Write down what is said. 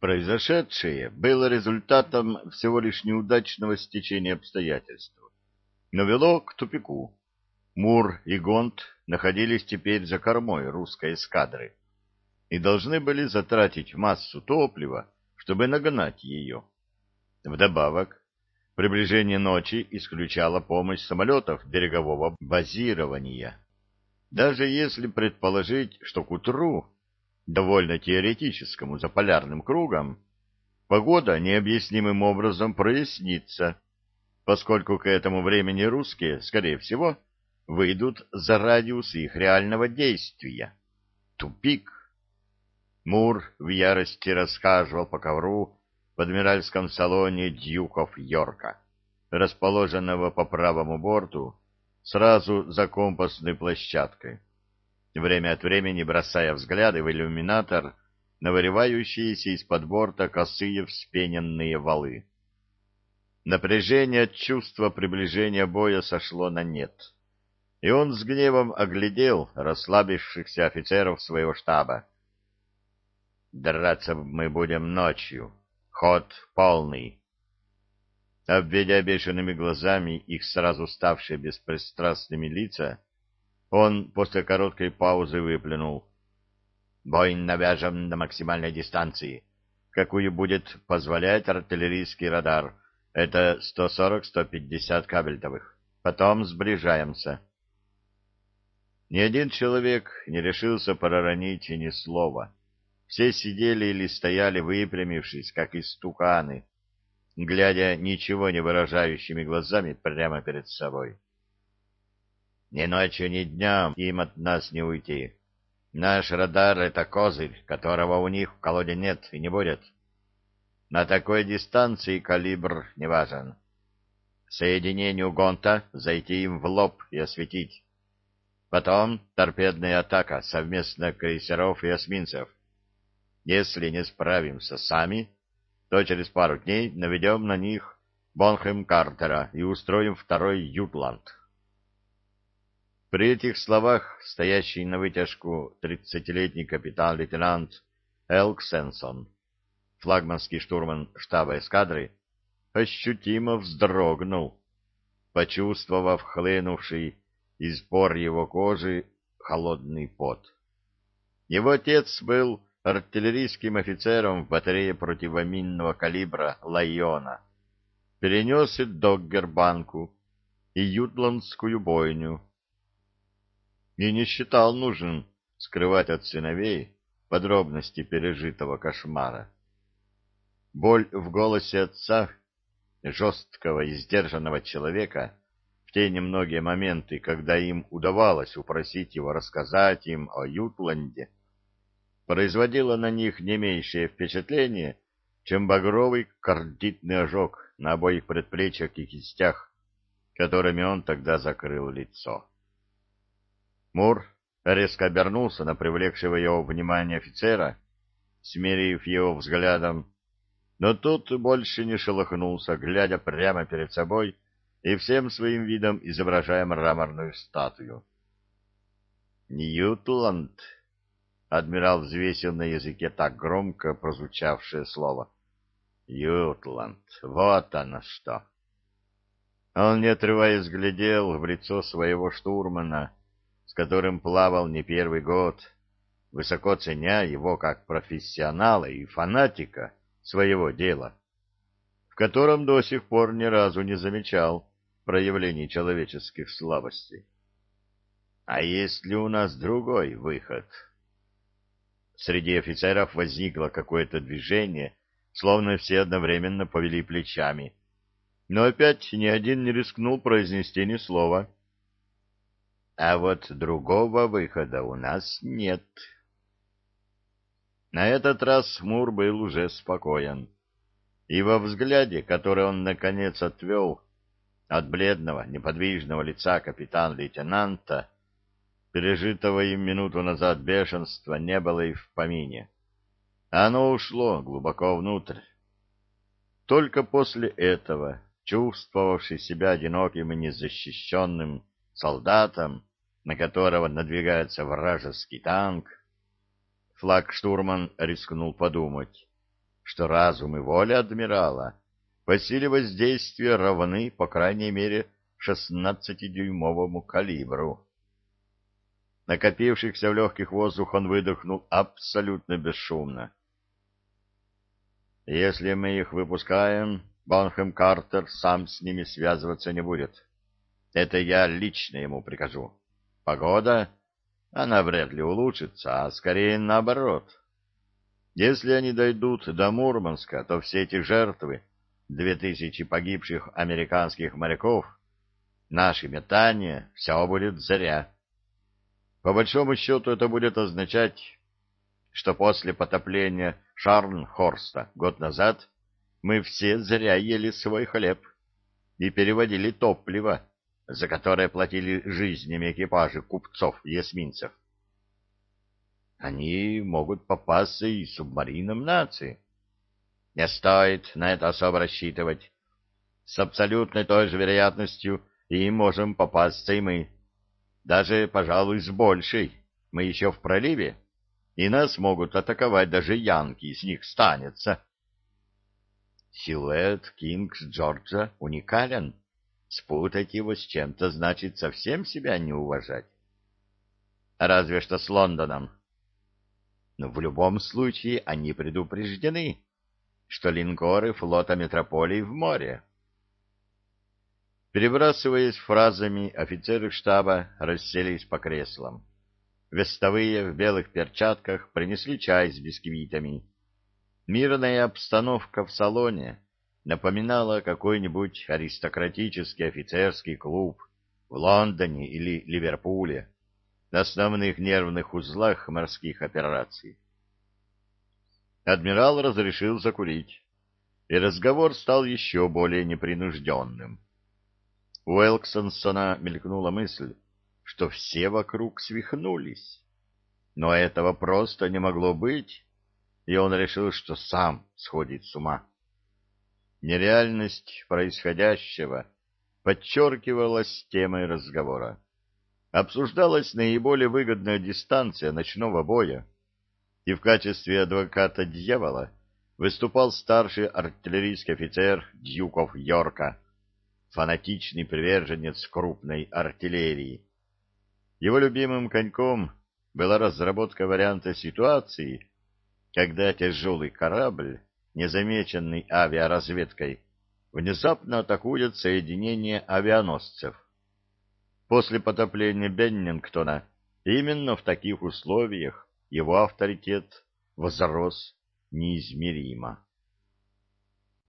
Произошедшее было результатом всего лишь неудачного стечения обстоятельств, но вело к тупику. Мур и Гонт находились теперь за кормой русской эскадры и должны были затратить массу топлива, чтобы нагнать ее. Вдобавок, приближение ночи исключало помощь самолетов берегового базирования. Даже если предположить, что к утру, довольно теоретическому за полярным кругом, погода необъяснимым образом прояснится, поскольку к этому времени русские, скорее всего, выйдут за радиус их реального действия. Тупик. Мур в ярости расхаживал по ковру в адмиральском салоне дьюков Йорка, расположенного по правому борту, сразу за компасной площадкой, время от времени бросая взгляды в иллюминатор на вырывающиеся из-под борта косые вспененные валы. Напряжение от чувства приближения боя сошло на нет, и он с гневом оглядел расслабившихся офицеров своего штаба. «Драться мы будем ночью. Ход полный». Обведя бешеными глазами их сразу ставшие беспристрастными лица, он после короткой паузы выплюнул: «Бой навяжем на максимальной дистанции, какую будет позволять артиллерийский радар. Это 140-150 кабельтовых. Потом сближаемся». Ни один человек не решился проронить ни слова. Все сидели или стояли выпрямившись, как истуканы, глядя ничего не выражающими глазами прямо перед собой. «Ни ночью, ни днем им от нас не уйти. Наш радар — это козырь, которого у них в колоде нет и не будет. На такой дистанции калибр не важен. Соединению Гонта зайти им в лоб и осветить. Потом торпедная атака совместно крейсеров и эсминцев. Если не справимся сами, то через пару дней наведем на них Бонхэм-Картера и устроим второй Ютланд». При этих словах стоящий на вытяжку 30-летний капитан-лейтенант Элксенсон, флагманский штурман штаба эскадры, ощутимо вздрогнул, почувствовав хлынувший из пор его кожи холодный пот. Его отец был артиллерийским офицером в батарее противоминного калибра «Лайона», перенес и Доггербанку, и Ютландскую бойню, и не считал нужным скрывать от сыновей подробности пережитого кошмара. Боль в голосе отца, жесткого и сдержанного человека, в те немногие моменты, когда им удавалось упросить его рассказать им о Ютланде, производила на них не меньшее впечатление, чем багровый кардитный ожог на обоих предплечьях и кистях, которыми он тогда закрыл лицо. Мур резко обернулся на привлекшего его внимание офицера, смерив его взглядом, но тот больше не шелохнулся, глядя прямо перед собой и всем своим видом изображая мраморную статую. «Ньютланд», — адмирал взвесил на языке так громко прозвучавшее слово. «Ютланд, вот оно что!» Он, не отрываясь, глядел в лицо своего штурмана, с которым плавал не первый год, высоко ценя его как профессионала и фанатика своего дела, в котором до сих пор ни разу не замечал проявлений человеческих слабостей. «А есть ли у нас другой выход?» Среди офицеров возникло какое-то движение, словно все одновременно повели плечами, но опять ни один не рискнул произнести ни слова. «А вот другого выхода у нас нет». На этот раз Мур был уже спокоен, и во взгляде, который он наконец отвел от бледного, неподвижного лица капитан-лейтенанта, пережитого им минуту назад бешенства не было и в помине. Оно ушло глубоко внутрь. Только после этого, чувствовавший себя одиноким и незащищенным солдатом, на которого надвигается вражеский танк, флагштурман рискнул подумать, что разум и воля адмирала по силе воздействия равны, по крайней мере, 16-дюймовому калибру. Накопившихся в легких воздух он выдохнул абсолютно бесшумно. «Если мы их выпускаем, Бонхэм Картер сам с ними связываться не будет. Это я лично ему прикажу. Погода? Она вряд ли улучшится, а скорее наоборот. Если они дойдут до Мурманска, то все эти жертвы, 2000 погибших американских моряков, наши метания, все будет зря. По большому счету это будет означать, что после потопления Шарнхорста год назад мы все зря ели свой хлеб и переводили топливо, за которое платили жизнями экипажи купцов и эсминцев. Они могут попасться и субмаринам нации. Не стоит на это особо рассчитывать. С абсолютной той же вероятностью и можем попасться и мы. Даже, пожалуй, с большей. Мы еще в проливе, и нас могут атаковать даже янки, с них станется. Силуэт Кингс-Джорджа уникален. Спутать его с чем-то значит совсем себя не уважать. Разве что с Лондоном. Но в любом случае они предупреждены, что линкоры флота Метрополии в море. Перебрасываясь фразами, офицеры штаба расселись по креслам. Вестовые в белых перчатках принесли чай с бисквитами. Мирная обстановка в салоне напоминала какой-нибудь аристократический офицерский клуб в Лондоне или Ливерпуле, основных нервных узлах морских операций. Адмирал разрешил закурить, и разговор стал еще более непринужденным. У Элксонсона мелькнула мысль, что все вокруг свихнулись. Но этого просто не могло быть, и он решил, что сам сходит с ума. Нереальность происходящего подчеркивалась темой разговора. Обсуждалась наиболее выгодная дистанция ночного боя, и в качестве адвоката дьявола выступал старший артиллерийский офицер Дьюков Йорка, фанатичный приверженец крупной артиллерии. Его любимым коньком была разработка варианта ситуации, когда тяжелый корабль, незамеченный авиаразведкой, внезапно атакует соединение авианосцев. После потопления Беннингтона именно в таких условиях его авторитет возрос неизмеримо.